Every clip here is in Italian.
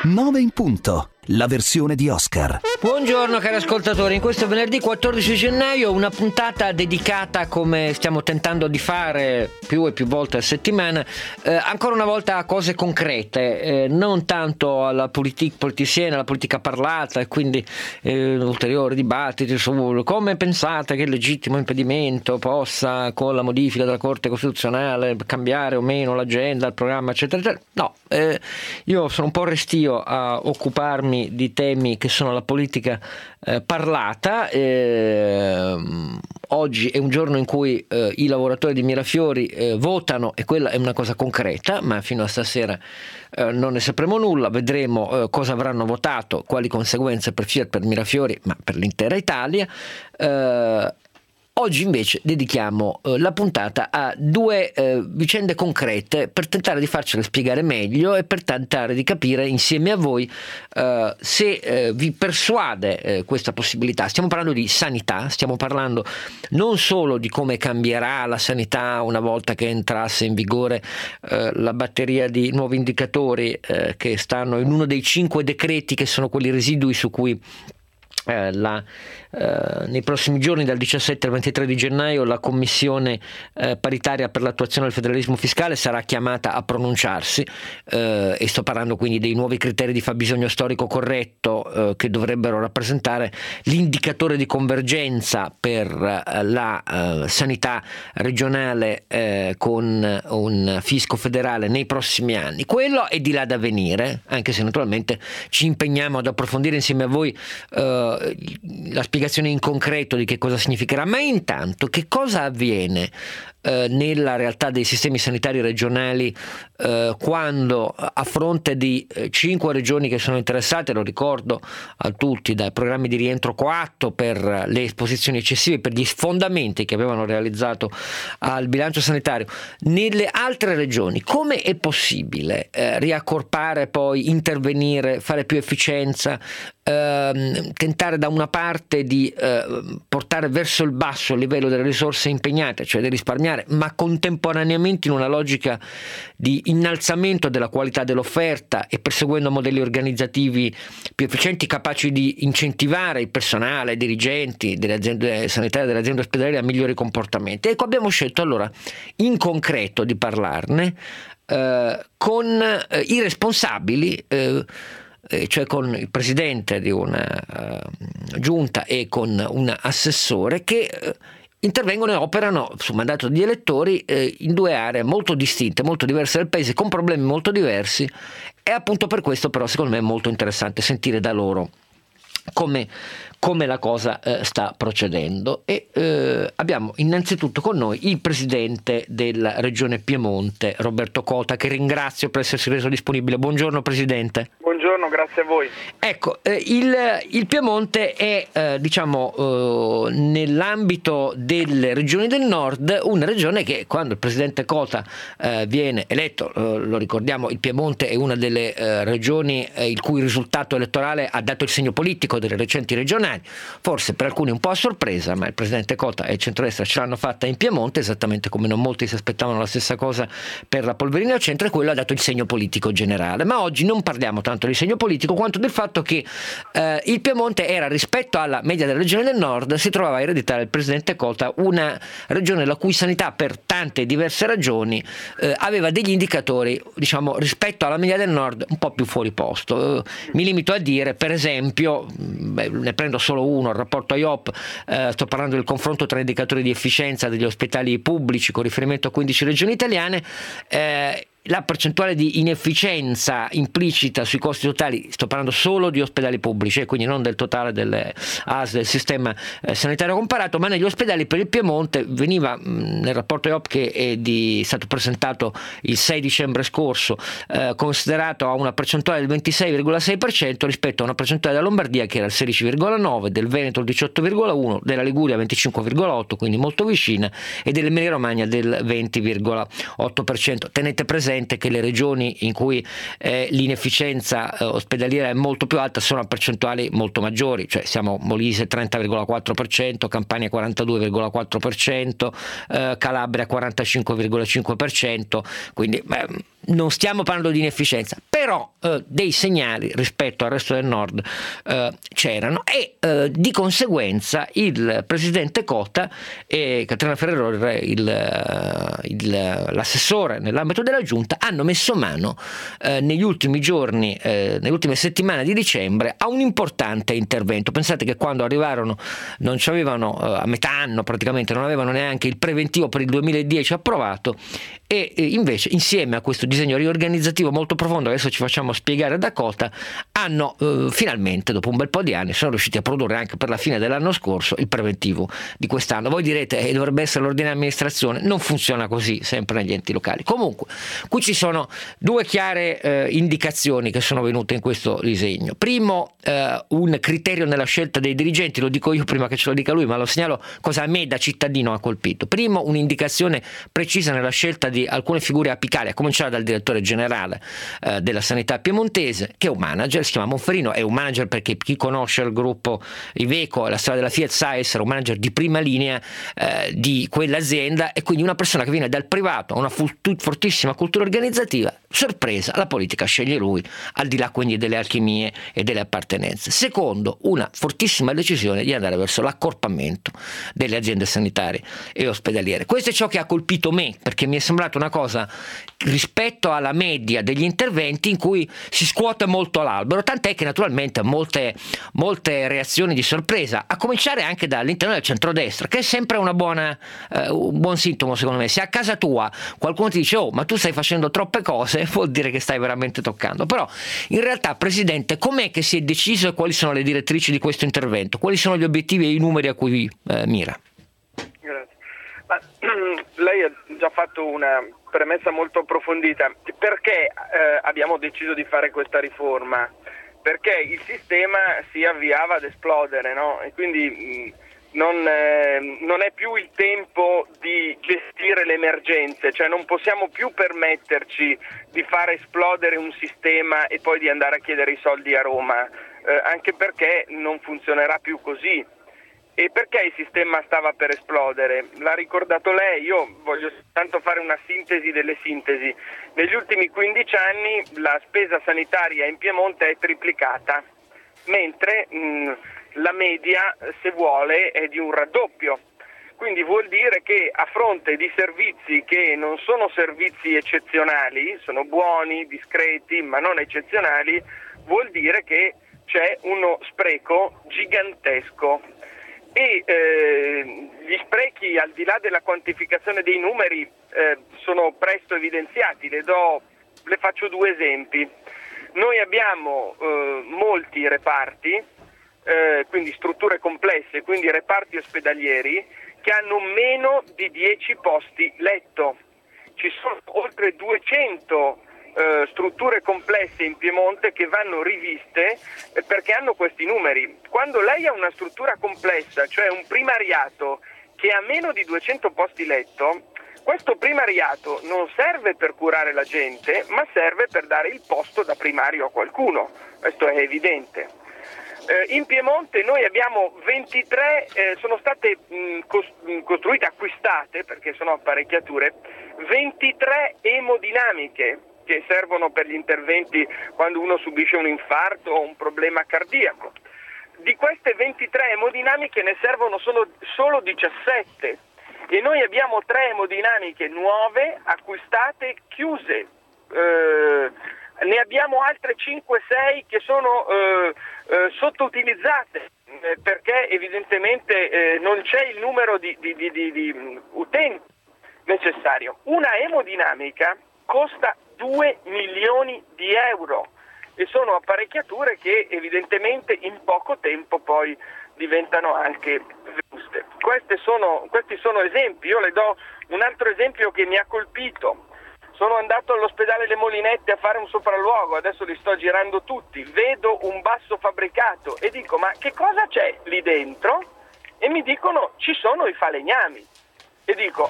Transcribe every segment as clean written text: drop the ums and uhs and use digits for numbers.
9 in punto, la versione di Oscar. Buongiorno cari ascoltatori, in questo venerdì 14 gennaio una puntata dedicata, come stiamo tentando di fare più e più volte a settimana, ancora una volta a cose concrete, non tanto alla politiciana, alla politica parlata, e quindi ulteriori dibattiti su come pensate che il legittimo impedimento possa, con la modifica della Corte Costituzionale, cambiare o meno l'agenda, il programma, eccetera, eccetera. No, io sono un po' restio a occuparmi di temi che sono la politica parlata. Oggi è un giorno in cui i lavoratori di Mirafiori votano, e quella è una cosa concreta, ma fino a stasera non ne sapremo nulla. Vedremo cosa avranno votato, quali conseguenze per Fiat, per Mirafiori, ma per l'intera Italia. Oggi invece dedichiamo la puntata a due vicende concrete per tentare di farcele spiegare meglio e per tentare di capire insieme a voi se vi persuade questa possibilità. Stiamo parlando di sanità, stiamo parlando non solo di come cambierà la sanità una volta che entrasse in vigore la batteria di nuovi indicatori che stanno in uno dei 5 decreti che sono quelli residui su cui nei prossimi giorni, dal 17 al 23 di gennaio, la Commissione paritaria per l'attuazione del federalismo fiscale sarà chiamata a pronunciarsi, e sto parlando quindi dei nuovi criteri di fabbisogno storico corretto che dovrebbero rappresentare l'indicatore di convergenza per la sanità regionale con un fisco federale nei prossimi anni. Quello è di là da venire, anche se naturalmente ci impegniamo ad approfondire insieme a voi la spiegazione in concreto di che cosa significherà. Ma intanto, che cosa avviene nella realtà dei sistemi sanitari regionali quando, a fronte di 5 regioni che sono interessate, lo ricordo a tutti, dai programmi di rientro coatto per le esposizioni eccessive, per gli sfondamenti che avevano realizzato al bilancio sanitario, nelle altre regioni come è possibile riaccorpare, poi intervenire, fare più efficienza, tentare da una parte di portare verso il basso il livello delle risorse impegnate, cioè di risparmiare, ma contemporaneamente in una logica di innalzamento della qualità dell'offerta e perseguendo modelli organizzativi più efficienti, capaci di incentivare il personale, i dirigenti delle aziende sanitarie, delle aziende ospedaliere a migliori comportamenti. Ecco, abbiamo scelto allora in concreto di parlarne con i responsabili, cioè con il presidente di una giunta e con un assessore che intervengono e operano su mandato degli elettori in due aree molto distinte, molto diverse del paese, con problemi molto diversi, e appunto per questo però secondo me è molto interessante sentire da loro come la cosa sta procedendo. E abbiamo innanzitutto con noi il presidente della regione Piemonte, Roberto Cota, che ringrazio per essersi reso disponibile. Buongiorno presidente. Buongiorno, grazie a voi. Ecco, il Piemonte è nell'ambito delle regioni del nord una regione che, quando il presidente Cota viene eletto, lo ricordiamo, il Piemonte è una delle regioni il cui risultato elettorale ha dato il segno politico delle recenti regionali, forse per alcuni un po' a sorpresa, ma il presidente Cota e il centrodestra ce l'hanno fatta in Piemonte, esattamente come non molti si aspettavano la stessa cosa per la Polverina al centro, e quello ha dato il segno politico generale. Ma oggi non parliamo tanto di segno politico quanto del fatto che il Piemonte era, rispetto alla media delle regioni del nord, si trovava a ereditare il presidente Cota una regione la cui sanità, per tante diverse ragioni, aveva degli indicatori, diciamo, rispetto alla media del nord un po' più fuori posto. Mi limito a dire, per esempio, ne prendo solo uno, il rapporto IOP, sto parlando del confronto tra indicatori di efficienza degli ospedali pubblici con riferimento a 15 regioni italiane. La percentuale di inefficienza implicita sui costi totali, sto parlando solo di ospedali pubblici, quindi non del totale delle AS del sistema sanitario comparato, ma negli ospedali per il Piemonte veniva, nel rapporto IOP che è stato presentato il 6 dicembre scorso, considerato a una percentuale del 26,6% rispetto a una percentuale della Lombardia che era il 16,9%, del Veneto il 18,1%, della Liguria 25,8%, quindi molto vicina, e dell'Emilia Romagna del 20,8%. Tenete presente evidente che le regioni in cui l'inefficienza ospedaliera è molto più alta sono a percentuali molto maggiori, cioè siamo Molise 30,4%, Campania 42,4%, Calabria 45,5%, quindi non stiamo parlando di inefficienza, però dei segnali rispetto al resto del nord c'erano, e di conseguenza il presidente Cota e Caterina Ferrero, l'assessore nell'ambito della giunta, hanno messo mano negli ultimi giorni, nelle ultime settimane di dicembre, a un importante intervento. Pensate che quando arrivarono non c'avevano, a metà anno praticamente, non avevano neanche il preventivo per il 2010 approvato, e invece insieme a questo disegno riorganizzativo molto profondo, adesso ci facciamo spiegare da Cota, hanno finalmente, dopo un bel po' di anni, sono riusciti a produrre anche per la fine dell'anno scorso il preventivo di quest'anno. Voi direte dovrebbe essere l'ordinaria amministrazione, non funziona così sempre negli enti locali. Comunque qui ci sono due chiare indicazioni che sono venute in questo disegno. Primo, un criterio nella scelta dei dirigenti, lo dico io prima che ce lo dica lui, ma lo segnalo cosa a me da cittadino ha colpito. Primo, un'indicazione precisa nella scelta di alcune figure apicali, a cominciare dal direttore generale della sanità piemontese, che è un manager, si chiama Monferino, è un manager perché chi conosce il gruppo Iveco e la storia della Fiat sa essere un manager di prima linea di quell'azienda, e quindi una persona che viene dal privato, ha una fortissima cultura organizzativa. Sorpresa, la politica sceglie lui, al di là quindi delle alchimie e delle appartenenze. Secondo, una fortissima decisione di andare verso l'accorpamento delle aziende sanitarie e ospedaliere. Questo è ciò che ha colpito me, perché mi è sembrato una cosa rispetto alla media degli interventi in cui si scuote molto l'albero, tant'è che naturalmente molte reazioni di sorpresa, a cominciare anche dall'interno del centrodestra, che è sempre un buon sintomo secondo me. Se a casa tua qualcuno ti dice ma tu stai facendo troppe cose, vuol dire che stai veramente toccando. Però in realtà, Presidente, com'è che si è deciso e quali sono le direttrici di questo intervento? Quali sono gli obiettivi e i numeri a cui mira? Grazie. Ma, lei ha già fatto una premessa molto approfondita. Perché abbiamo deciso di fare questa riforma? Perché il sistema si avviava ad esplodere, no? E quindi non è più il tempo di gestire le emergenze, cioè non possiamo più permetterci di fare esplodere un sistema e poi di andare a chiedere i soldi a Roma, anche perché non funzionerà più così. E perché il sistema stava per esplodere? L'ha ricordato lei, io voglio soltanto fare una sintesi delle sintesi. Negli ultimi 15 anni la spesa sanitaria in Piemonte è triplicata, mentre la media, se vuole, è di un raddoppio. Quindi vuol dire che a fronte di servizi che non sono servizi eccezionali, sono buoni, discreti, ma non eccezionali, vuol dire che c'è uno spreco gigantesco. E gli sprechi, al di là della quantificazione dei numeri, sono presto evidenziati. Le faccio due esempi. Noi abbiamo molti reparti, quindi strutture complesse, quindi reparti ospedalieri, che hanno meno di 10 posti letto. Ci sono oltre 200 strutture complesse in Piemonte che vanno riviste perché hanno questi numeri. Quando lei ha una struttura complessa, cioè un primariato che ha meno di 200 posti letto, questo primariato non serve per curare la gente, ma serve per dare il posto da primario a qualcuno. Questo è evidente. In Piemonte noi abbiamo 23, sono state costruite, acquistate, perché sono apparecchiature, 23 emodinamiche che servono per gli interventi quando uno subisce un infarto o un problema cardiaco. Di queste 23 emodinamiche ne servono solo 17 e noi abbiamo 3 emodinamiche nuove, acquistate, chiuse. Ne abbiamo altre 5-6 che sono sottoutilizzate perché evidentemente non c'è il numero di utenti necessario. Una emodinamica costa 2 milioni di euro e sono apparecchiature che evidentemente in poco tempo poi diventano anche vetuste. Questi sono esempi. Io le do un altro esempio che mi ha colpito. Sono andato all'ospedale Le Molinette a fare un sopralluogo, adesso li sto girando tutti, vedo un basso fabbricato e dico ma che cosa c'è lì dentro? E mi dicono ci sono i falegnami e dico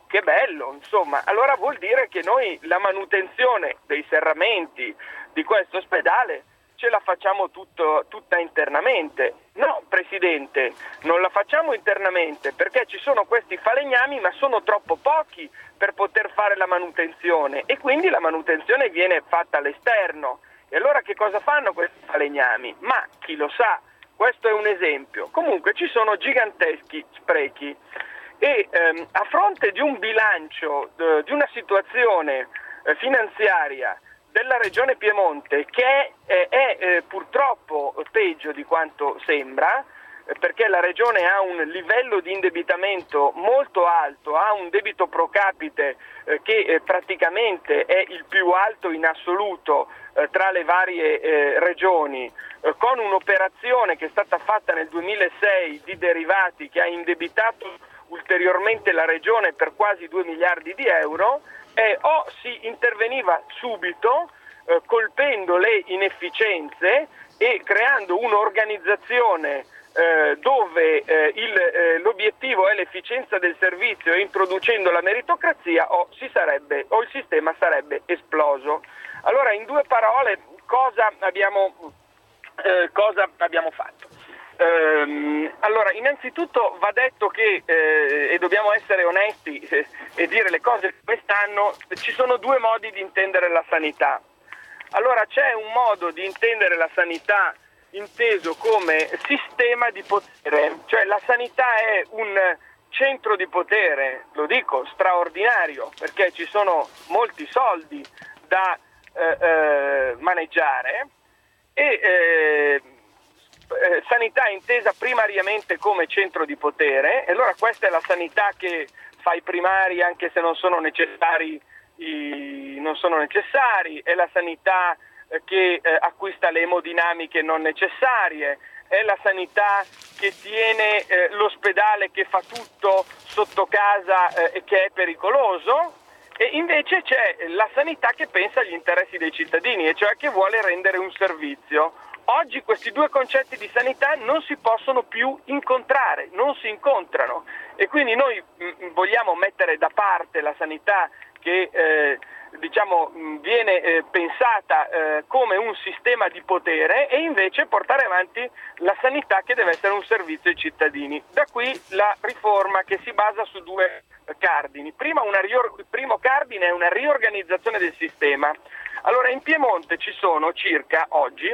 che bello, insomma, allora vuol dire che noi la manutenzione dei serramenti di questo ospedale ce la facciamo tutta internamente. No, Presidente, non la facciamo internamente perché ci sono questi falegnami, ma sono troppo pochi per poter fare la manutenzione e quindi la manutenzione viene fatta all'esterno. E allora che cosa fanno questi falegnami? Ma chi lo sa, questo è un esempio. Comunque ci sono giganteschi sprechi e a fronte di un bilancio, di una situazione finanziaria della Regione Piemonte che è purtroppo peggio di quanto sembra, perché la Regione ha un livello di indebitamento molto alto, ha un debito pro capite che praticamente è il più alto in assoluto tra le varie regioni, con un'operazione che è stata fatta nel 2006 di derivati che ha indebitato ulteriormente la Regione per quasi 2 miliardi di euro, o si interveniva subito colpendo le inefficienze e creando un'organizzazione dove l'obiettivo è l'efficienza del servizio e introducendo la meritocrazia o il sistema sarebbe esploso. Allora, in 2 parole, cosa abbiamo fatto? Allora, innanzitutto va detto che, e dobbiamo essere onesti e dire le cose come stanno, ci sono 2 modi di intendere la sanità. Allora, c'è un modo di intendere la sanità inteso come sistema di potere, cioè la sanità è un centro di potere, lo dico, straordinario, perché ci sono molti soldi da maneggiare e sanità intesa primariamente come centro di potere, e allora questa è la sanità che fa i primari anche se non sono necessari, è la sanità che acquista le emodinamiche non necessarie, è la sanità che tiene l'ospedale che fa tutto sotto casa e che è pericoloso, e invece c'è la sanità che pensa agli interessi dei cittadini, e cioè che vuole rendere un servizio. Oggi questi 2 concetti di sanità non si possono più incontrare, non si incontrano, e quindi noi vogliamo mettere da parte la sanità che viene pensata come un sistema di potere e invece portare avanti la sanità che deve essere un servizio ai cittadini. Da qui la riforma che si basa su 2 cardini. Il primo cardine è una riorganizzazione del sistema. Allora, in Piemonte ci sono circa oggi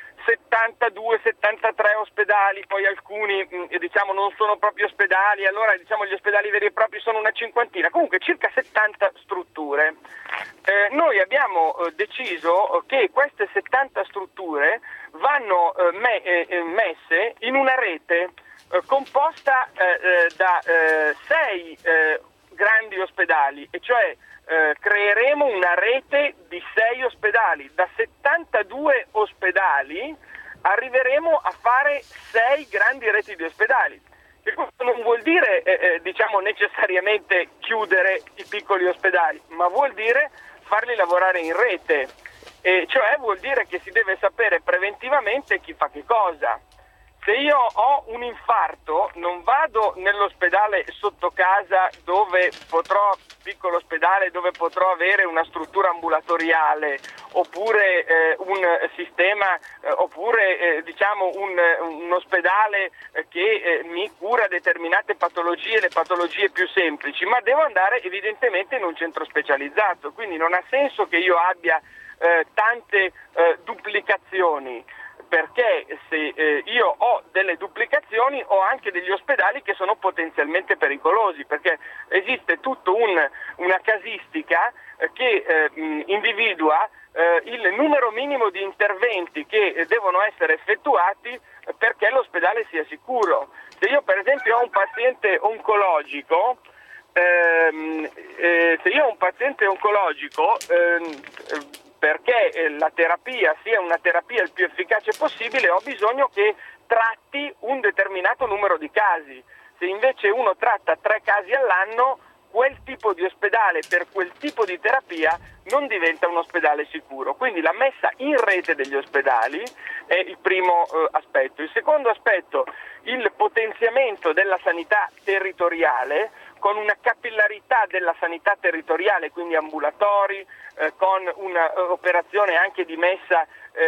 72-73 ospedali, poi alcuni non sono proprio ospedali, allora gli ospedali veri e propri sono una cinquantina, comunque circa 70 strutture. Noi abbiamo deciso che queste 70 strutture vanno messe in una rete composta da 6 grandi ospedali, e cioè creeremo una rete di 6 ospedali. Da 72 ospedali arriveremo a fare 6 grandi reti di ospedali. Che questo non vuol dire necessariamente chiudere i piccoli ospedali, ma vuol dire farli lavorare in rete, e cioè vuol dire che si deve sapere preventivamente chi fa che cosa. Se io ho un infarto non vado nell'ospedale sotto casa piccolo ospedale dove potrò avere una struttura ambulatoriale oppure un sistema oppure un ospedale che mi cura determinate patologie, le patologie più semplici, ma devo andare evidentemente in un centro specializzato, quindi non ha senso che io abbia tante duplicazioni, perché se io ho delle duplicazioni ho anche degli ospedali che sono potenzialmente pericolosi, perché esiste tutta una casistica che individua il numero minimo di interventi che devono essere effettuati perché l'ospedale sia sicuro. Se io per esempio ho un paziente oncologico, perché la terapia sia una terapia il più efficace possibile, ho bisogno che tratti un determinato numero di casi. Se invece uno tratta 3 casi all'anno, quel tipo di ospedale per quel tipo di terapia non diventa un ospedale sicuro. Quindi la messa in rete degli ospedali è il primo aspetto. Il secondo aspetto, il potenziamento della sanità territoriale con una capillarità della sanità territoriale, quindi ambulatori, con un'operazione anche di messa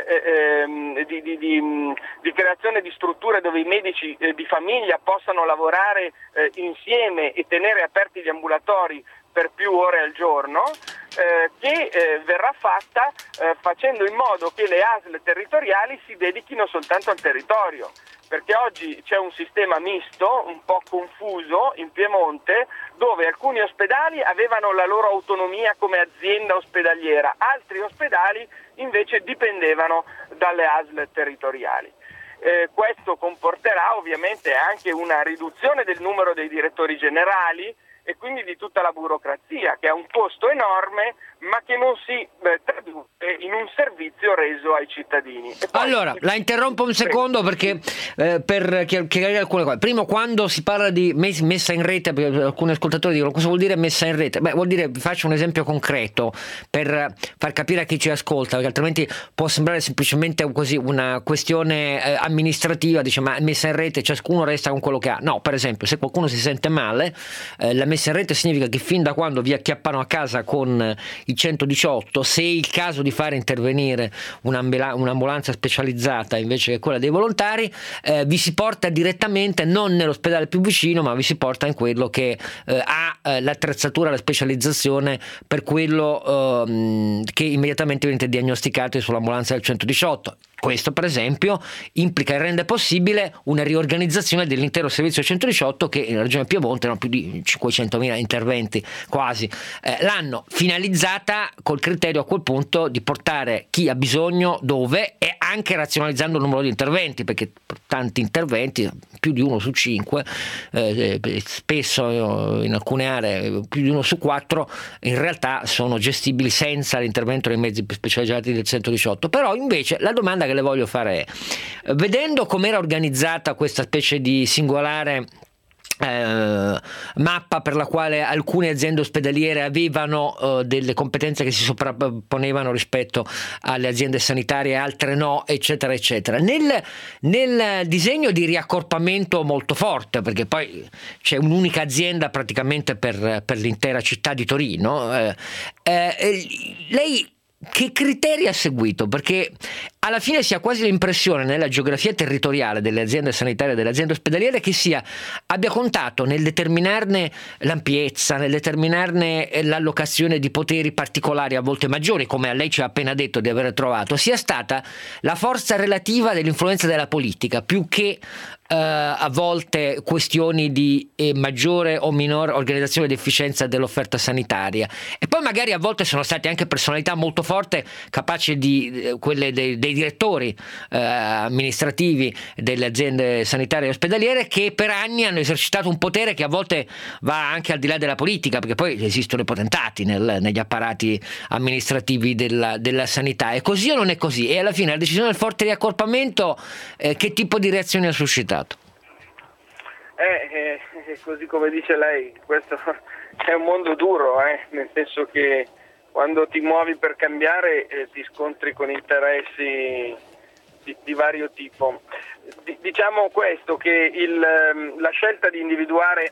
di creazione di strutture dove i medici di famiglia possano lavorare insieme e tenere aperti gli ambulatori per più ore al giorno, che verrà fatta facendo in modo che le ASL territoriali si dedichino soltanto al territorio, perché oggi c'è un sistema misto, un po' confuso in Piemonte, dove alcuni ospedali avevano la loro autonomia come azienda ospedaliera, altri ospedali invece dipendevano dalle ASL territoriali. Questo comporterà ovviamente anche una riduzione del numero dei direttori generali e quindi di tutta la burocrazia, che ha un costo enorme ma che non si traduce in un servizio reso ai cittadini. E poi, allora, la interrompo un secondo perché per chiarire alcune cose. Primo, quando si parla di messa in rete, perché alcuni ascoltatori dicono cosa vuol dire messa in rete? Beh, vuol dire, vi faccio un esempio concreto per far capire a chi ci ascolta, perché altrimenti può sembrare semplicemente così una questione amministrativa, dice ma messa in rete ciascuno resta con quello che ha. No, per esempio, se qualcuno si sente male, la messa in rete significa che fin da quando vi acchiappano a casa con il 118, se è il caso di fare intervenire un'ambulanza specializzata invece che quella dei volontari, vi si porta direttamente non nell'ospedale più vicino, ma vi si porta in quello che ha l'attrezzatura, la specializzazione per quello che immediatamente viene diagnosticato sull'ambulanza del 118. Questo per esempio implica e rende possibile una riorganizzazione dell'intero servizio 118 che in Regione Piemonte hanno più di 500.000 interventi quasi l'anno, finalizzata col criterio a quel punto di portare chi ha bisogno dove, e anche razionalizzando il numero di interventi, perché tanti interventi, più di 1 su 5, spesso in alcune aree più di 1 su 4 in realtà sono gestibili senza l'intervento dei mezzi specializzati del 118. Però invece la domanda che le voglio fare è, vedendo com'era organizzata questa specie di singolare mappa per la quale alcune aziende ospedaliere avevano delle competenze che si sovrapponevano rispetto alle aziende sanitarie e altre no, eccetera eccetera, nel disegno di riaccorpamento molto forte, perché poi c'è un'unica azienda praticamente per l'intera città di Torino, lei che criteri ha seguito? Perché alla fine si ha quasi l'impressione nella geografia territoriale delle aziende sanitarie e delle aziende ospedaliere che abbia contato nel determinarne l'ampiezza, nel determinarne l'allocazione di poteri particolari a volte maggiori, come a lei ci ha appena detto di aver trovato, sia stata la forza relativa dell'influenza della politica più che a volte questioni di maggiore o minore organizzazione ed efficienza dell'offerta sanitaria. E poi magari a volte sono state anche personalità molto forti, capaci di quelle dei direttori amministrativi delle aziende sanitarie e ospedaliere, che per anni hanno esercitato un potere che a volte va anche al di là della politica, perché poi esistono i potentati negli apparati amministrativi della sanità. È così o non è così? E alla fine la decisione del forte riaccorpamento che tipo di reazioni ha suscitato? Così come dice lei, questo è un mondo duro, nel senso che quando ti muovi per cambiare ti scontri con interessi di vario tipo. Diciamo questo, che la scelta di individuare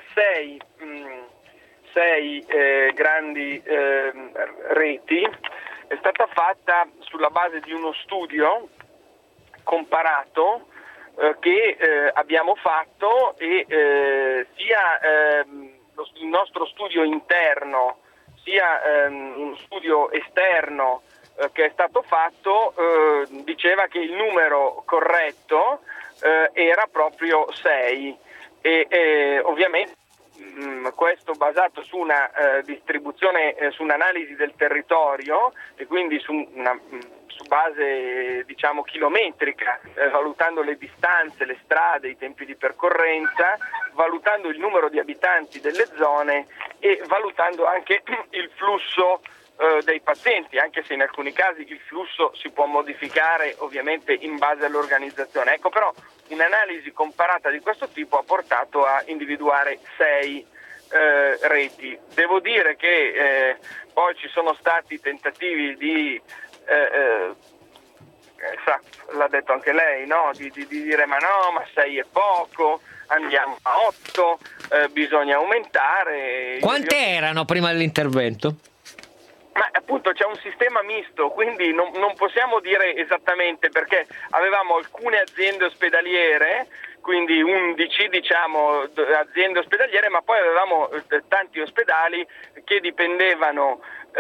sei grandi reti è stata fatta sulla base di uno studio comparato che abbiamo fatto, e sia il nostro studio interno sia uno studio esterno che è stato fatto diceva che il numero corretto era proprio 6, e ovviamente questo basato su una distribuzione, su un'analisi del territorio, e quindi su base diciamo chilometrica, valutando le distanze, le strade, i tempi di percorrenza, valutando il numero di abitanti delle zone e valutando anche il flusso dei pazienti, anche se in alcuni casi il flusso si può modificare ovviamente in base all'organizzazione. Ecco, però un'analisi comparata di questo tipo ha portato a individuare 6 reti. Devo dire che poi ci sono stati tentativi di l'ha detto anche lei, no? Di dire ma 6 è poco, andiamo a 8, bisogna aumentare. Quante erano prima dell'intervento? Ma appunto c'è un sistema misto, quindi non possiamo dire esattamente, perché avevamo alcune aziende ospedaliere, quindi 11 aziende ospedaliere, ma poi avevamo tanti ospedali che dipendevano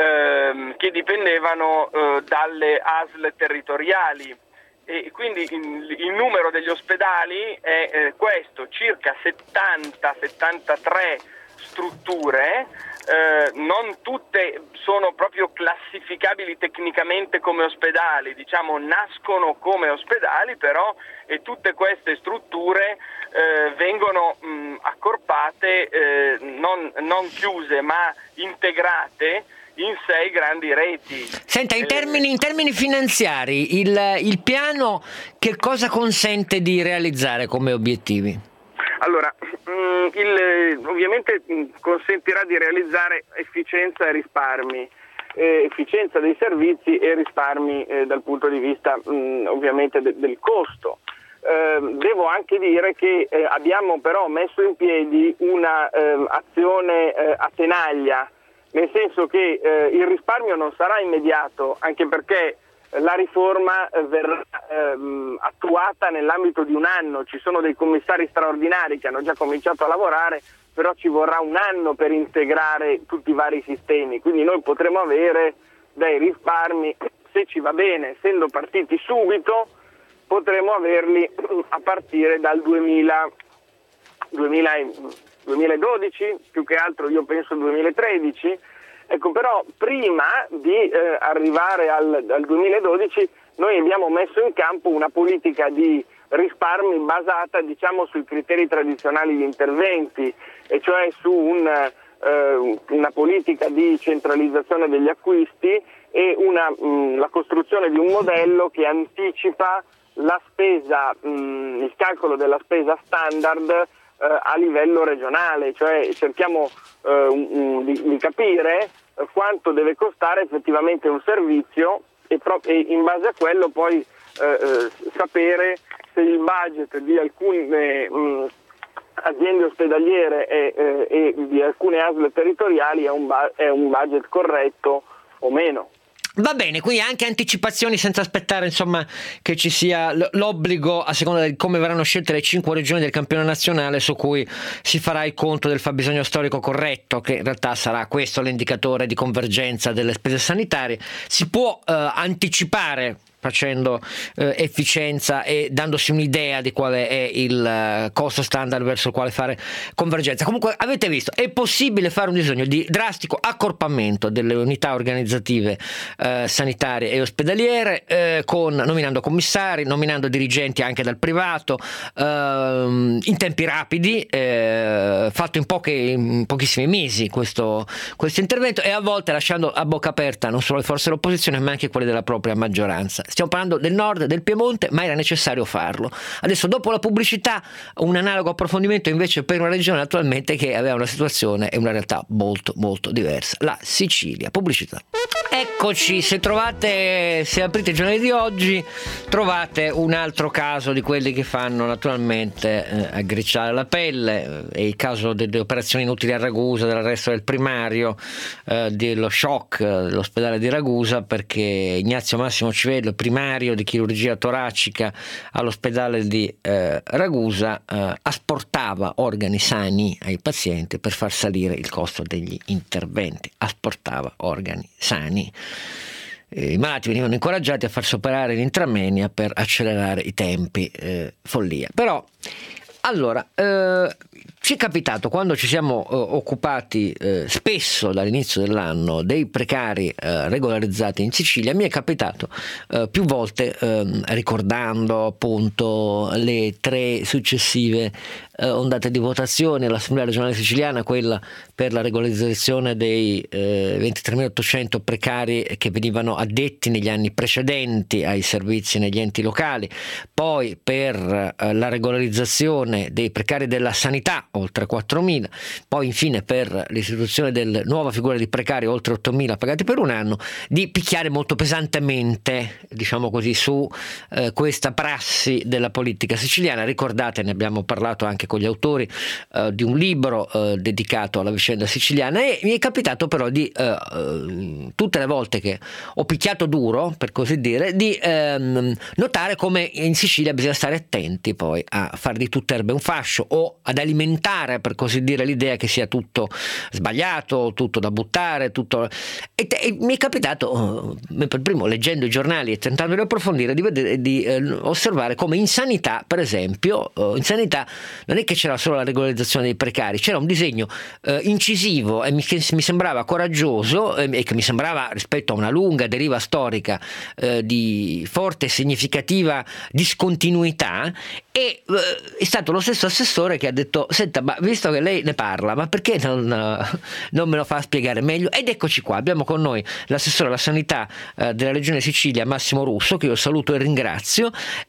dalle ASL territoriali. E quindi il numero degli ospedali è questo, circa 70-73 strutture. Non tutte sono proprio classificabili tecnicamente come ospedali, nascono come ospedali, però tutte queste strutture vengono accorpate, non chiuse ma integrate in 6 grandi reti. Senta, in termini finanziari, il piano che cosa consente di realizzare come obiettivi? Allora, ovviamente consentirà di realizzare efficienza e risparmi, efficienza dei servizi e risparmi dal punto di vista ovviamente del costo. Devo anche dire che abbiamo però messo in piedi una azione a tenaglia, nel senso che il risparmio non sarà immediato, anche perché la riforma verrà attuata nell'ambito di un anno. Ci sono dei commissari straordinari che hanno già cominciato a lavorare, però ci vorrà un anno per integrare tutti i vari sistemi, quindi noi potremo avere dei risparmi, se ci va bene, essendo partiti subito, potremo averli a partire dal 2012, più che altro io penso 2013. Ecco, però prima di arrivare al 2012 noi abbiamo messo in campo una politica di risparmi basata sui criteri tradizionali di interventi, e cioè su una politica di centralizzazione degli acquisti e la costruzione di un modello che anticipa la spesa, il calcolo della spesa standard a livello regionale, cioè cerchiamo di capire quanto deve costare effettivamente un servizio e in base a quello poi sapere se il budget di alcune aziende ospedaliere e di alcune ASL territoriali è un budget corretto o meno. Va bene, quindi anche anticipazioni senza aspettare che ci sia l'obbligo, a seconda di come verranno scelte le 5 regioni del campione nazionale, su cui si farà il conto del fabbisogno storico corretto, che in realtà sarà questo l'indicatore di convergenza delle spese sanitarie. Si può anticipare facendo efficienza e dandosi un'idea di quale è il costo standard verso il quale fare convergenza. Comunque avete visto, è possibile fare un disegno di drastico accorpamento delle unità organizzative sanitarie e ospedaliere, nominando commissari, nominando dirigenti anche dal privato, in tempi rapidi, fatto in pochissimi mesi questo intervento, e a volte lasciando a bocca aperta non solo le forze dell'opposizione ma anche quelle della propria maggioranza. Stiamo parlando del nord, del Piemonte, ma era necessario farlo. Adesso, dopo la pubblicità, un analogo approfondimento invece per una regione attualmente che aveva una situazione e una realtà molto molto diversa, la Sicilia. Pubblicità. Eccoci, se aprite i giornali di oggi trovate un altro caso di quelli che fanno naturalmente aggricciare la pelle. È il caso delle operazioni inutili a Ragusa, dell'arresto del primario, dello shock dell'ospedale di Ragusa, perché Ignazio Massimo Civello, primario di chirurgia toracica all'ospedale di Ragusa, asportava organi sani ai pazienti per far salire il costo degli interventi. Asportava organi sani. I malati venivano incoraggiati a farsi operare in intramenia per accelerare i tempi. Follia. Però allora ci è capitato, quando ci siamo occupati spesso dall'inizio dell'anno dei precari regolarizzati in Sicilia, mi è capitato più volte, ricordando appunto le 3 successive ondate di votazione all'Assemblea regionale siciliana, quella per la regolarizzazione dei 23.800 precari che venivano addetti negli anni precedenti ai servizi negli enti locali, poi per la regolarizzazione l'istituzione dei precari della sanità, oltre 4.000, poi infine per l'istituzione della nuova figura di precari, oltre 8.000 pagati per un anno, di picchiare molto pesantemente, diciamo così, su questa prassi della politica siciliana. Ricordate, ne abbiamo parlato anche con gli autori di un libro dedicato alla vicenda siciliana, e mi è capitato però di tutte le volte che ho picchiato duro, per così dire, di notare come in Sicilia bisogna stare attenti poi a far di tutta erba un fascio, o ad alimentare, per così dire, l'idea che sia tutto sbagliato, tutto da buttare, tutto. E mi è capitato, per primo, leggendo i giornali e tentando di approfondire, di osservare come in sanità, per esempio, in sanità non è che c'era solo la regolarizzazione dei precari, c'era un disegno incisivo e che mi sembrava coraggioso, e che mi sembrava, rispetto a una lunga deriva storica di forte e significativa discontinuità, e è stato lo stesso assessore che ha detto: senta, ma visto che lei ne parla, ma perché non me lo fa spiegare meglio? Ed eccoci qua, abbiamo con noi l'assessore alla sanità della Regione Sicilia, Massimo Russo, che io saluto e ringrazio,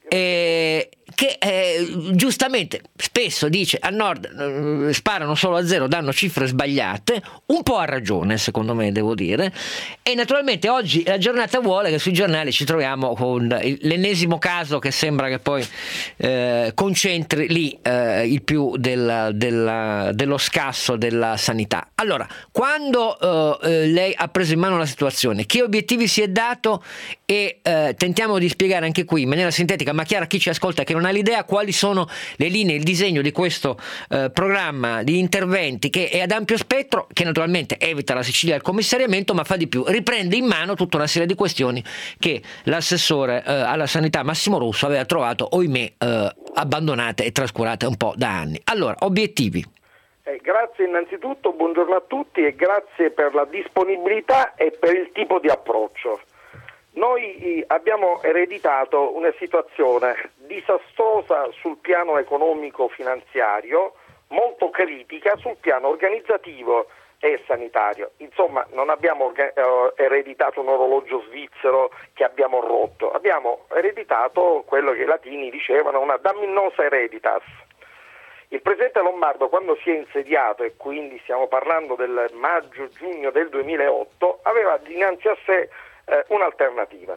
che giustamente spesso dice al nord sparano solo a zero, danno cifre sbagliate, un po' ha ragione secondo me, devo dire, e naturalmente oggi la giornata vuole che sui giornali ci troviamo con l'ennesimo caso che sembra che poi concentri lì il più dello scasso della sanità. Allora, quando lei ha preso in mano la situazione, che obiettivi si è dato, e tentiamo di spiegare anche qui in maniera sintetica ma chiara a chi ci ascolta che non ha l'idea quali sono le linee, il disegno di questo programma di interventi, che è ad ampio spettro, che naturalmente evita la Sicilia al commissariamento, ma fa di più, riprende in mano tutta una serie di questioni che l'assessore alla sanità Massimo Russo aveva trovato, ohimè, abbandonate e trascurate un po' da anni. Allora, obiettivi. Grazie innanzitutto, buongiorno a tutti e grazie per la disponibilità e per il tipo di approccio. Noi abbiamo ereditato una situazione disastrosa sul piano economico-finanziario, molto critica sul piano organizzativo e sanitario. Insomma, non abbiamo ereditato un orologio svizzero che abbiamo rotto, abbiamo ereditato quello che i latini dicevano una damnosa hereditas. Il presidente Lombardo, quando si è insediato, e quindi stiamo parlando del maggio-giugno del 2008, aveva dinanzi a sé un'alternativa.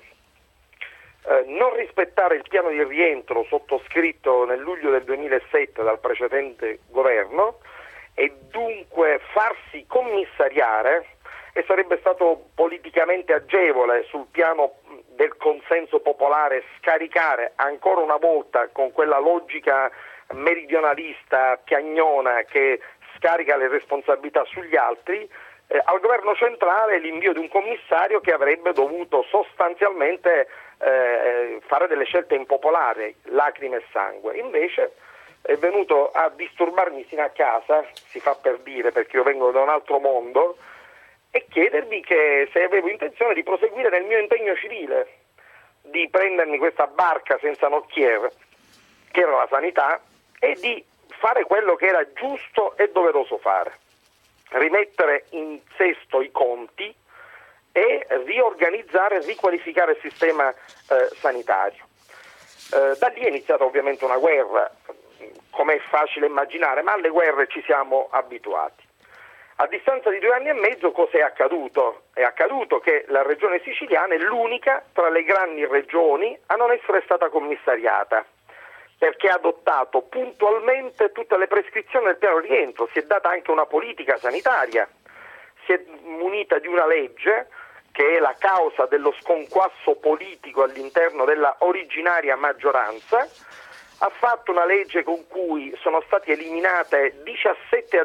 Non rispettare il piano di rientro sottoscritto nel luglio del 2007 dal precedente governo e dunque farsi commissariare, e sarebbe stato politicamente agevole sul piano del consenso popolare scaricare ancora una volta con quella logica meridionalista piagnona che scarica le responsabilità sugli altri, al governo centrale l'invio di un commissario che avrebbe dovuto sostanzialmente fare delle scelte impopolari, lacrime e sangue. Invece è venuto a disturbarmi sino a casa, si fa per dire perché io vengo da un altro mondo, e chiedermi che se avevo intenzione di proseguire nel mio impegno civile, di prendermi questa barca senza nocchiere, che era la sanità, e di fare quello che era giusto e doveroso fare. Rimettere in sesto i conti e riorganizzare e riqualificare il sistema sanitario. Da lì è iniziata ovviamente una guerra, come è facile immaginare, ma alle guerre ci siamo abituati. A distanza di 2 anni e mezzo cosa è accaduto? È accaduto che la regione siciliana è l'unica tra le grandi regioni a non essere stata commissariata, perché ha adottato puntualmente tutte le prescrizioni del piano rientro, si è data anche una politica sanitaria, si è munita di una legge che è la causa dello sconquasso politico all'interno della originaria maggioranza, ha fatto una legge con cui sono state eliminate 12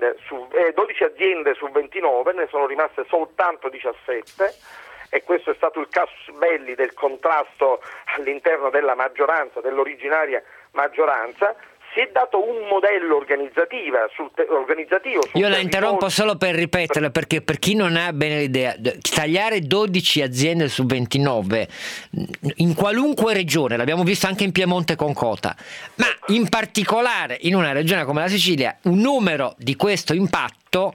aziende su 29, ne sono rimaste soltanto 17, e questo è stato il casus belli del contrasto all'interno della maggioranza, dell'originaria maggioranza. Si è dato un modello organizzativo sul Io la interrompo solo per ripetere, perché per chi non ha bene l'idea, tagliare 12 aziende su 29 in qualunque regione, l'abbiamo visto anche in Piemonte con Cota, ma in particolare in una regione come la Sicilia, un numero di questo impatto,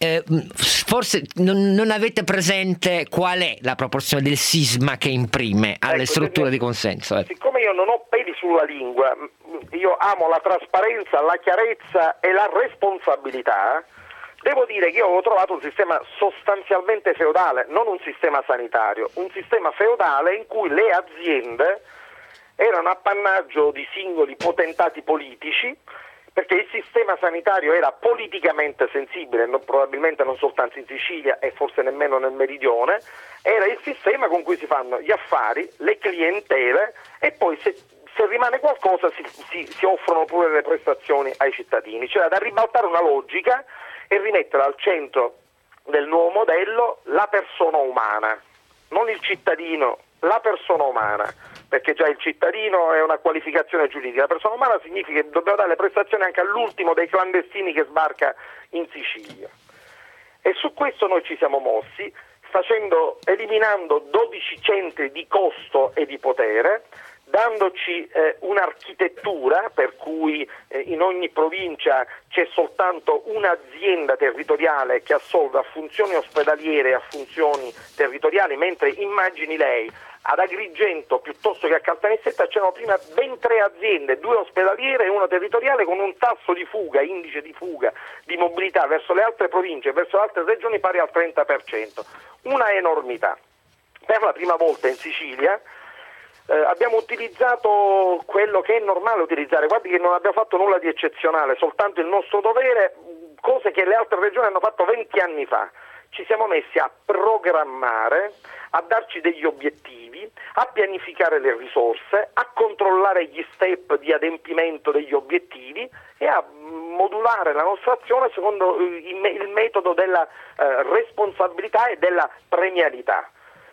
forse non avete presente qual è la proporzione del sisma che imprime alle strutture di consenso. Siccome io non ho peli sulla lingua, io amo la trasparenza, la chiarezza e la responsabilità, devo dire che io ho trovato un sistema sostanzialmente feudale, non un sistema sanitario, un sistema feudale in cui le aziende erano appannaggio di singoli potentati politici, perché il sistema sanitario era politicamente sensibile, probabilmente non soltanto in Sicilia e forse nemmeno nel meridione, era il sistema con cui si fanno gli affari, le clientele e poi se rimane qualcosa si offrono pure le prestazioni ai cittadini, cioè da ribaltare una logica e rimettere al centro del nuovo modello la persona umana, non il cittadino, la persona umana, perché già il cittadino è una qualificazione giuridica, la persona umana significa che dobbiamo dare le prestazioni anche all'ultimo dei clandestini che sbarca in Sicilia. E su questo noi ci siamo mossi, eliminando 12 centri di costo e di potere, dandoci un'architettura per cui in ogni provincia c'è soltanto un'azienda territoriale che assolve a funzioni ospedaliere e a funzioni territoriali, mentre immagini lei ad Agrigento piuttosto che a Caltanissetta c'erano prima ben 3 aziende, 2 ospedaliere e una territoriale, con un tasso di fuga, indice di fuga di mobilità verso le altre province e verso le altre regioni pari al 30%, una enormità. Per la prima volta in Sicilia abbiamo utilizzato quello che è normale utilizzare, guardi che non abbiamo fatto nulla di eccezionale, soltanto il nostro dovere, cose che le altre regioni hanno fatto 20 anni fa. Ci siamo messi a programmare, a darci degli obiettivi, a pianificare le risorse, a controllare gli step di adempimento degli obiettivi e a modulare la nostra azione secondo il metodo della responsabilità e della premialità.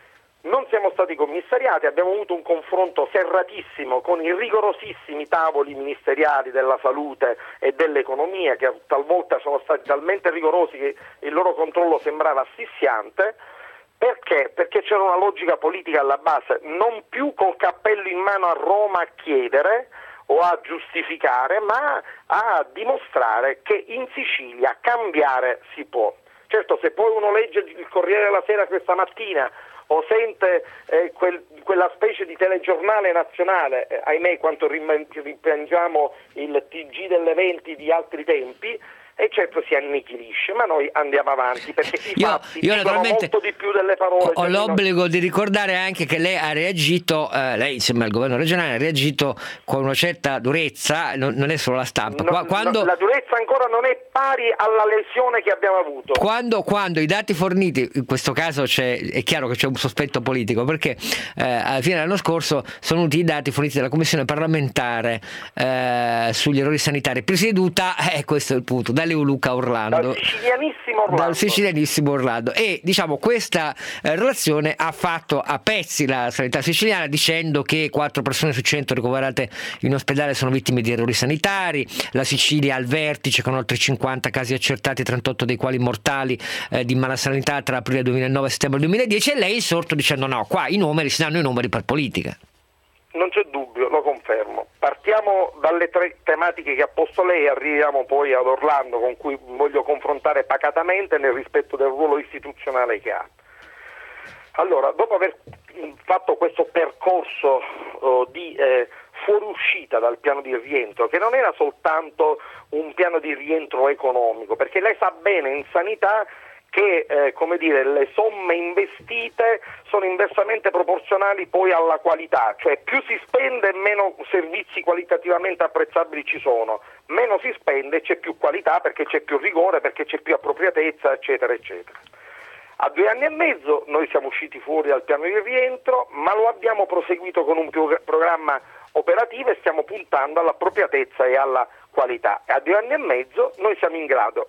Non siamo stati commissariati, abbiamo avuto un confronto serratissimo con i rigorosissimi tavoli ministeriali della salute e dell'economia, che talvolta sono stati talmente rigorosi che il loro controllo sembrava asfissiante. Perché? Perché c'era una logica politica alla base, non più col cappello in mano a Roma a chiedere o a giustificare, ma a dimostrare che in Sicilia cambiare si può. Certo, se poi uno legge il Corriere della Sera questa mattina o sente quella specie di telegiornale nazionale, ahimè quanto rimpiangiamo il TG delle 20 di altri tempi, e certo si annichilisce, ma noi andiamo avanti perché i fatti dicono molto di più delle parole. Ho l'obbligo di ricordare anche che lei ha reagito, lei insieme al governo regionale ha reagito con una certa durezza, non è solo la stampa. La durezza ancora non è pari alla lesione che abbiamo avuto. Quando i dati forniti, in questo caso è chiaro che c'è un sospetto politico, perché alla fine dell'anno scorso sono venuti i dati forniti dalla commissione parlamentare sugli errori sanitari, presieduta, questo è il punto, da Leoluca Orlando, dal sicilianissimo Orlando, e diciamo questa relazione ha fatto a pezzi la sanità siciliana, dicendo che 4 persone su 100 ricoverate in ospedale sono vittime di errori sanitari, la Sicilia al vertice con oltre 50 casi accertati, 38 dei quali mortali, di malasanità tra aprile 2009 e settembre 2010, e lei è insorto dicendo no, qua i numeri si danno i numeri per politica. Non c'è dubbio, lo confermo. Partiamo dalle 3 tematiche che ha posto lei e arriviamo poi ad Orlando, con cui voglio confrontare pacatamente nel rispetto del ruolo istituzionale che ha. Allora, dopo aver fatto questo percorso di fuoriuscita dal piano di rientro, che non era soltanto un piano di rientro economico, perché lei sa bene in sanità che le somme investite sono inversamente proporzionali poi alla qualità, cioè più si spende meno servizi qualitativamente apprezzabili ci sono, meno si spende c'è più qualità perché c'è più rigore, perché c'è più appropriatezza, eccetera eccetera. A 2 anni e mezzo noi siamo usciti fuori dal piano di rientro, ma lo abbiamo proseguito con un programma operativo e stiamo puntando all'appropriatezza e alla qualità, e a 2 anni e mezzo noi siamo in grado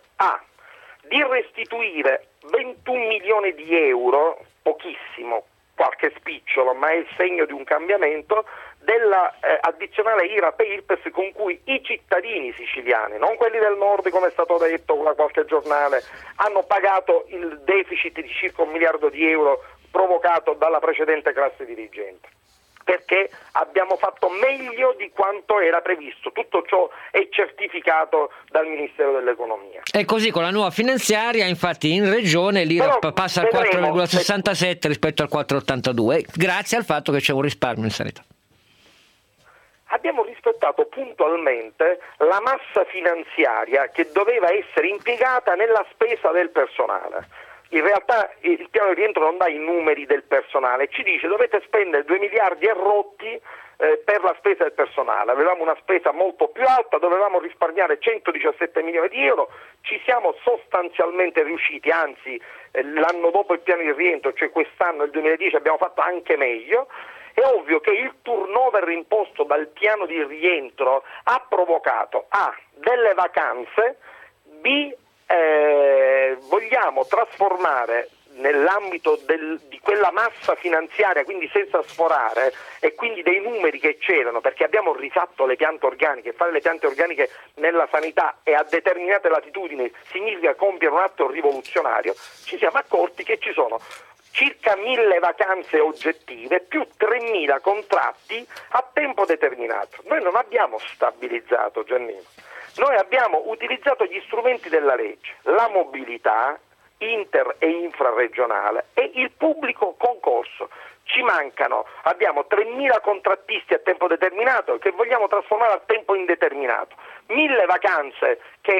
di restituire 21 milioni di euro, pochissimo, qualche spicciolo, ma è il segno di un cambiamento, della addizionale IRAP e IRPES con cui i cittadini siciliani, non quelli del nord come è stato detto da qualche giornale, hanno pagato il deficit di circa 1 miliardo di euro provocato dalla precedente classe dirigente. Perché abbiamo fatto meglio di quanto era previsto. Tutto ciò è certificato dal Ministero dell'Economia. E così con la nuova finanziaria, infatti, in regione l'IRAP passa al 4,67 rispetto al 4,82, grazie al fatto che c'è un risparmio in sanità. Abbiamo risparmiato rispettato puntualmente la massa finanziaria che doveva essere impiegata nella spesa del personale. In realtà il piano di rientro non dà i numeri del personale, ci dice dovete spendere 2 miliardi e rotti per la spesa del personale. Avevamo una spesa molto più alta, dovevamo risparmiare 117 milioni di euro, ci siamo sostanzialmente riusciti, anzi l'anno dopo il piano di rientro, cioè quest'anno, il 2010, abbiamo fatto anche meglio. È ovvio che il turnover imposto dal piano di rientro ha provocato A, delle vacanze, B, vogliamo trasformare nell'ambito di quella massa finanziaria, quindi senza sforare, e quindi dei numeri che c'erano, perché abbiamo rifatto le piante organiche. Fare le piante organiche nella sanità e a determinate latitudini significa compiere un atto rivoluzionario. Ci siamo accorti che ci sono circa 1000 vacanze oggettive più 3.000 contratti a tempo determinato. Noi non abbiamo stabilizzato, Giannino, noi abbiamo utilizzato gli strumenti della legge, la mobilità inter e infraregionale e il pubblico concorso. Ci mancano, abbiamo 3.000 contrattisti a tempo determinato che vogliamo trasformare a tempo indeterminato, 1.000 vacanze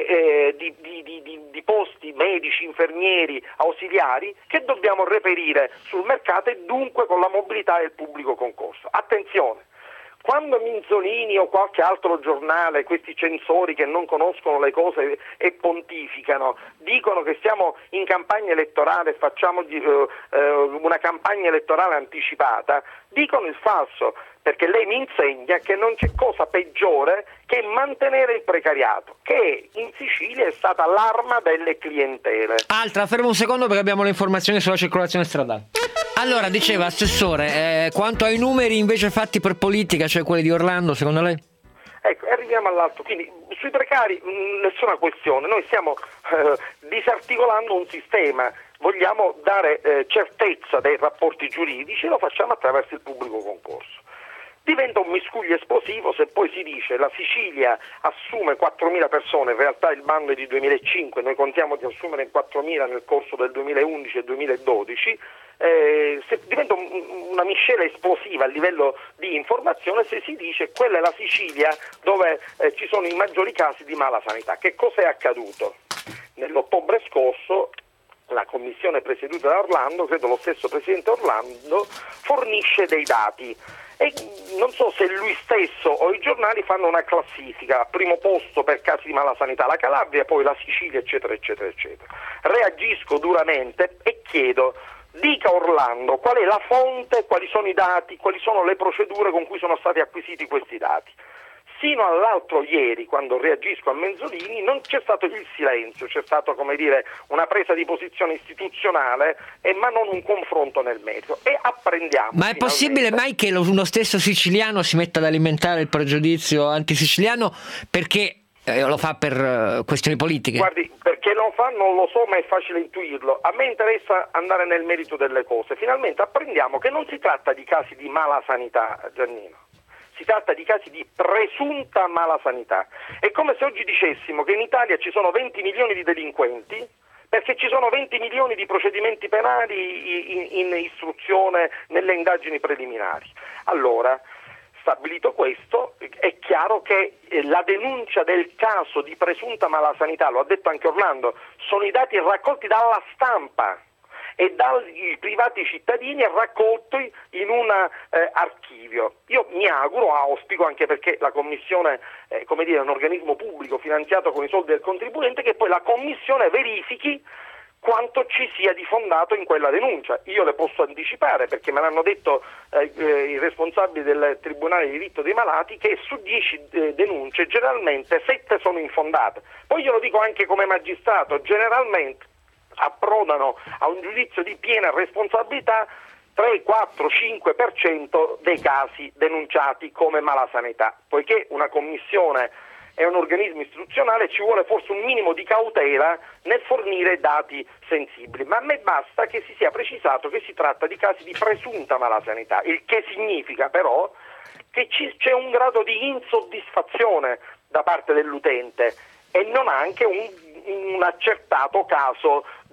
di posti medici, infermieri, ausiliari che dobbiamo reperire sul mercato e dunque con la mobilità e il pubblico concorso. Attenzione! Quando Minzolini o qualche altro giornale, questi censori che non conoscono le cose e pontificano, dicono che siamo in campagna elettorale e facciamo una campagna elettorale anticipata, dicono il falso, perché lei mi insegna che non c'è cosa peggiore che mantenere il precariato, che in Sicilia è stata l'arma delle clientele. Altra, fermo un secondo perché abbiamo le informazioni sulla circolazione stradale. Allora, diceva Assessore, quanto ai numeri invece fatti per politica, cioè quelli di Orlando, secondo lei? Ecco, arriviamo all'altro, quindi sui precari nessuna questione, noi stiamo disarticolando un sistema, vogliamo dare certezza dei rapporti giuridici e lo facciamo attraverso il pubblico concorso. Diventa un miscuglio esplosivo se poi si dice la Sicilia assume 4.000 persone, in realtà il bando è di 2005, noi contiamo di assumere 4.000 nel corso del 2011 e 2012, se diventa una miscela esplosiva a livello di informazione se si dice quella è la Sicilia dove ci sono i maggiori casi di mala sanità. Che cosa è accaduto? Nell'ottobre scorso la commissione presieduta da Orlando, credo lo stesso presidente Orlando, fornisce dei dati e non so se lui stesso o i giornali fanno una classifica, primo posto per casi di mala sanità la Calabria, poi la Sicilia, eccetera eccetera eccetera. Reagisco duramente e chiedo: dica Orlando qual è la fonte, quali sono i dati, quali sono le procedure con cui sono stati acquisiti questi dati. Sino all'altro ieri, quando reagisco a Menzolini, non c'è stato il silenzio, c'è stato, come dire, una presa di posizione istituzionale, ma non un confronto nel merito. E apprendiamo. Ma è possibile mai che uno stesso siciliano si metta ad alimentare il pregiudizio antisiciliano perché lo fa per questioni politiche? Guardi, perché lo fa non lo so, ma è facile intuirlo. A me interessa andare nel merito delle cose. Finalmente apprendiamo che non si tratta di casi di mala sanità, Giannino. Si tratta di casi di presunta mala sanità. È come se oggi dicessimo che in Italia ci sono 20 milioni di delinquenti perché ci sono 20 milioni di procedimenti penali in istruzione nelle indagini preliminari. Allora, stabilito questo, è chiaro che la denuncia del caso di presunta malasanità, lo ha detto anche Orlando, sono i dati raccolti dalla stampa e dai privati cittadini e raccolti in un archivio. Io mi auguro, auspico, anche perché la commissione è un organismo pubblico finanziato con i soldi del contribuente, che poi la commissione verifichi quanto ci sia di fondato in quella denuncia. Io le posso anticipare, perché me l'hanno detto i responsabili del Tribunale di diritto dei malati, che su 10 denunce generalmente 7 sono infondate. Poi glielo dico anche come magistrato, generalmente approdano a un giudizio di piena responsabilità 3, 4, 5% dei casi denunciati come malasanità. Poiché una commissione è un organismo istituzionale, ci vuole forse un minimo di cautela nel fornire dati sensibili, ma a me basta che si sia precisato che si tratta di casi di presunta malasanità, il che significa però che c'è un grado di insoddisfazione da parte dell'utente e non anche un accertato caso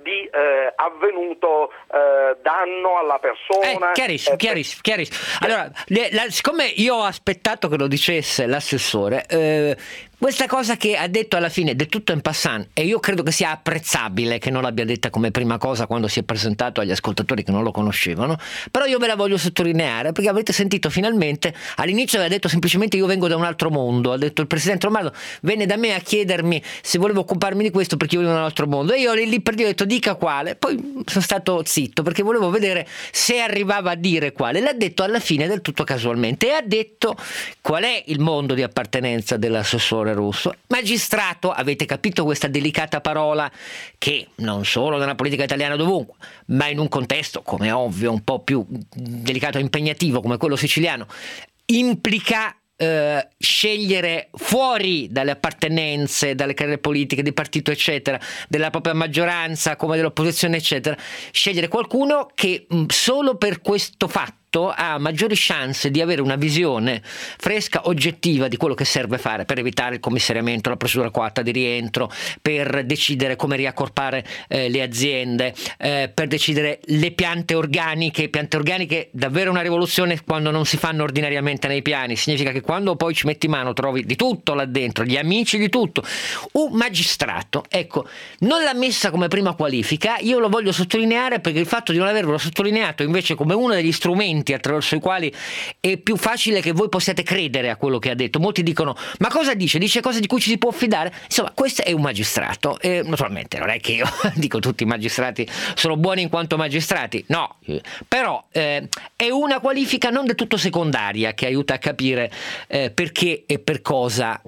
di avvenuto danno alla persona. Chiarissimo. Allora, siccome io ho aspettato che lo dicesse l'assessore, questa cosa che ha detto alla fine del tutto in passant, e io credo che sia apprezzabile che non l'abbia detta come prima cosa quando si è presentato agli ascoltatori che non lo conoscevano, però io ve la voglio sottolineare perché avete sentito finalmente, all'inizio aveva detto semplicemente io vengo da un altro mondo, ha detto il presidente Lombardo venne da me a chiedermi se volevo occuparmi di questo perché io vengo da un altro mondo, e io lì per lì ho detto dica quale, poi sono stato zitto perché volevo vedere se arrivava a dire quale, l'ha detto alla fine del tutto casualmente e ha detto qual è il mondo di appartenenza dell'assessore Russo. Magistrato, avete capito questa delicata parola che non solo nella politica italiana dovunque, ma in un contesto, come è ovvio, un po' più delicato e impegnativo come quello siciliano, implica scegliere fuori dalle appartenenze, dalle carriere politiche, di partito eccetera, della propria maggioranza come dell'opposizione eccetera, scegliere qualcuno che solo per questo fatto ha maggiori chance di avere una visione fresca, oggettiva di quello che serve fare per evitare il commissariamento, la procedura coatta di rientro, per decidere come riaccorpare le aziende, per decidere le piante organiche, davvero una rivoluzione quando non si fanno ordinariamente nei piani, significa che quando poi ci metti mano trovi di tutto là dentro, gli amici di tutto. Un magistrato, ecco, non l'ha messa come prima qualifica, io lo voglio sottolineare perché il fatto di non averlo sottolineato invece come uno degli strumenti attraverso i quali è più facile che voi possiate credere a quello che ha detto. Molti dicono ma cosa dice? Dice cose di cui ci si può fidare? Insomma, questo è un magistrato, naturalmente non è che io dico tutti i magistrati sono buoni in quanto magistrati, no, però è una qualifica non del tutto secondaria che aiuta a capire perché e per cosa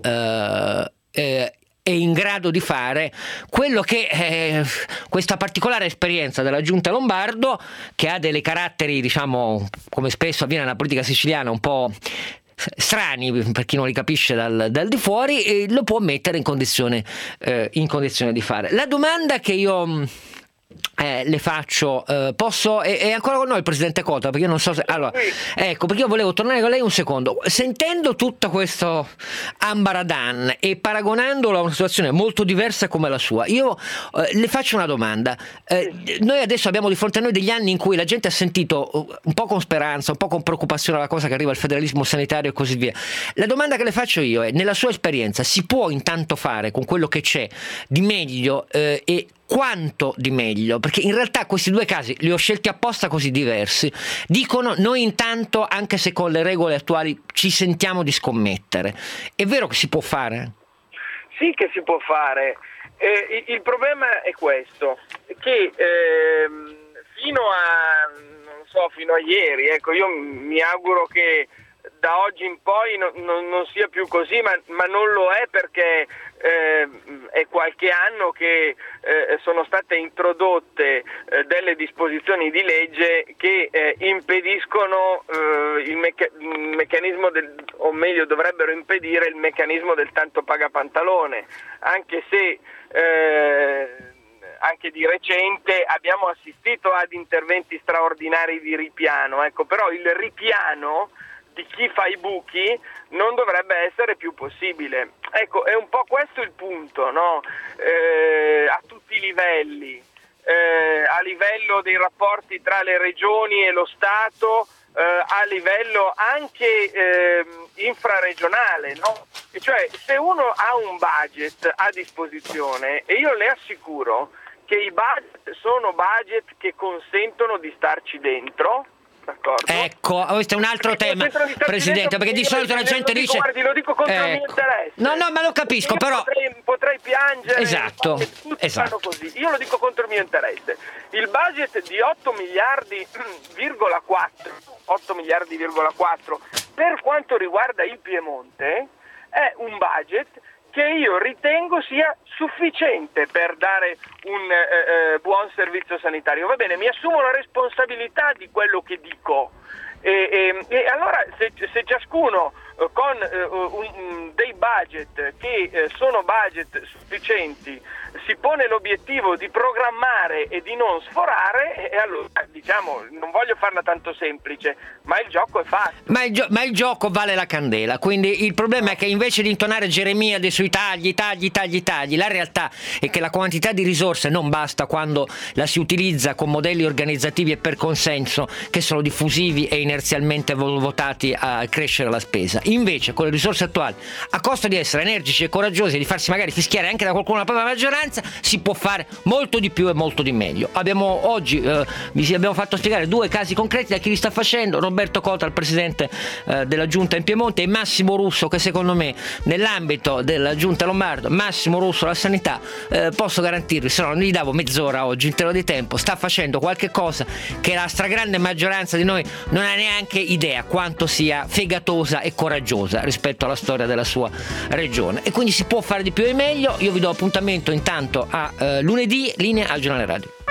è in grado di fare quello che questa particolare esperienza della giunta Lombardo, che ha dei caratteri, diciamo, come spesso avviene nella politica siciliana, un po' strani per chi non li capisce dal di fuori, lo può mettere in condizione di fare. La domanda che io le faccio, posso, è ancora con noi il presidente Cota, perché io non so se, allora, ecco, perché io volevo tornare con lei un secondo, sentendo tutto questo ambaradan e paragonandolo a una situazione molto diversa come la sua, io le faccio una domanda. Noi adesso abbiamo di fronte a noi degli anni in cui la gente ha sentito un po' con speranza, un po' con preoccupazione la cosa che arriva al federalismo sanitario e così via. La domanda che le faccio io è: nella sua esperienza si può intanto fare con quello che c'è di meglio e quanto di meglio? Perché in realtà questi due casi li ho scelti apposta così diversi. Dicono noi intanto, anche se con le regole attuali, ci sentiamo di scommettere. È vero che si può fare? Sì che si può fare. Il problema è questo, che fino a ieri, ecco, io mi auguro che da oggi in poi non sia più così, ma non lo è perché è qualche anno che sono state introdotte delle disposizioni di legge che impediscono il meccanismo o meglio dovrebbero impedire il meccanismo del tanto pagapantalone, anche se anche di recente abbiamo assistito ad interventi straordinari di ripiano, ecco, però il ripiano di chi fa i buchi non dovrebbe essere più possibile. Ecco, è un po' questo il punto, no? A tutti i livelli, a livello dei rapporti tra le regioni e lo Stato, a livello anche infraregionale, no? E cioè, se uno ha un budget a disposizione, e io le assicuro che i budget sono budget che consentono di starci dentro. D'accordo. Ecco, questo è un altro tema, Presidente, perché di solito la gente dice guardi, lo dico contro il mio interesse. No, ma lo capisco, però potrei piangere. Esatto. Fanno così. Io lo dico contro il mio interesse. Il budget di 8 miliardi,4 per quanto riguarda il Piemonte è un budget che io ritengo sia sufficiente per dare un buon servizio sanitario. Va bene, mi assumo la responsabilità di quello che dico e allora se ciascuno con dei budget che sono budget sufficienti, si pone l'obiettivo di programmare e di non sforare, e allora diciamo, non voglio farla tanto semplice, ma il gioco è fatto. Ma il gioco vale la candela, quindi il problema è che invece di intonare Geremiade sui tagli, la realtà è che la quantità di risorse non basta quando la si utilizza con modelli organizzativi e per consenso che sono diffusivi e inerzialmente votati a crescere la spesa. Invece con le risorse attuali, a costo di essere energici e coraggiosi e di farsi magari fischiare anche da qualcuno della propria maggioranza, si può fare molto di più e molto di meglio. Oggi vi abbiamo fatto spiegare 2 casi concreti da chi li sta facendo: Roberto Cota, il presidente della giunta in Piemonte, e Massimo Russo, che secondo me nell'ambito della giunta Lombardo, Massimo Russo la sanità, posso garantirvi, se no non gli davo mezz'ora oggi intero di tempo, sta facendo qualche cosa che la stragrande maggioranza di noi non ha neanche idea quanto sia fegatosa e coraggiosa rispetto alla storia della sua regione, e quindi si può fare di più e meglio. Io vi do appuntamento intanto a lunedì, linea al giornale radio.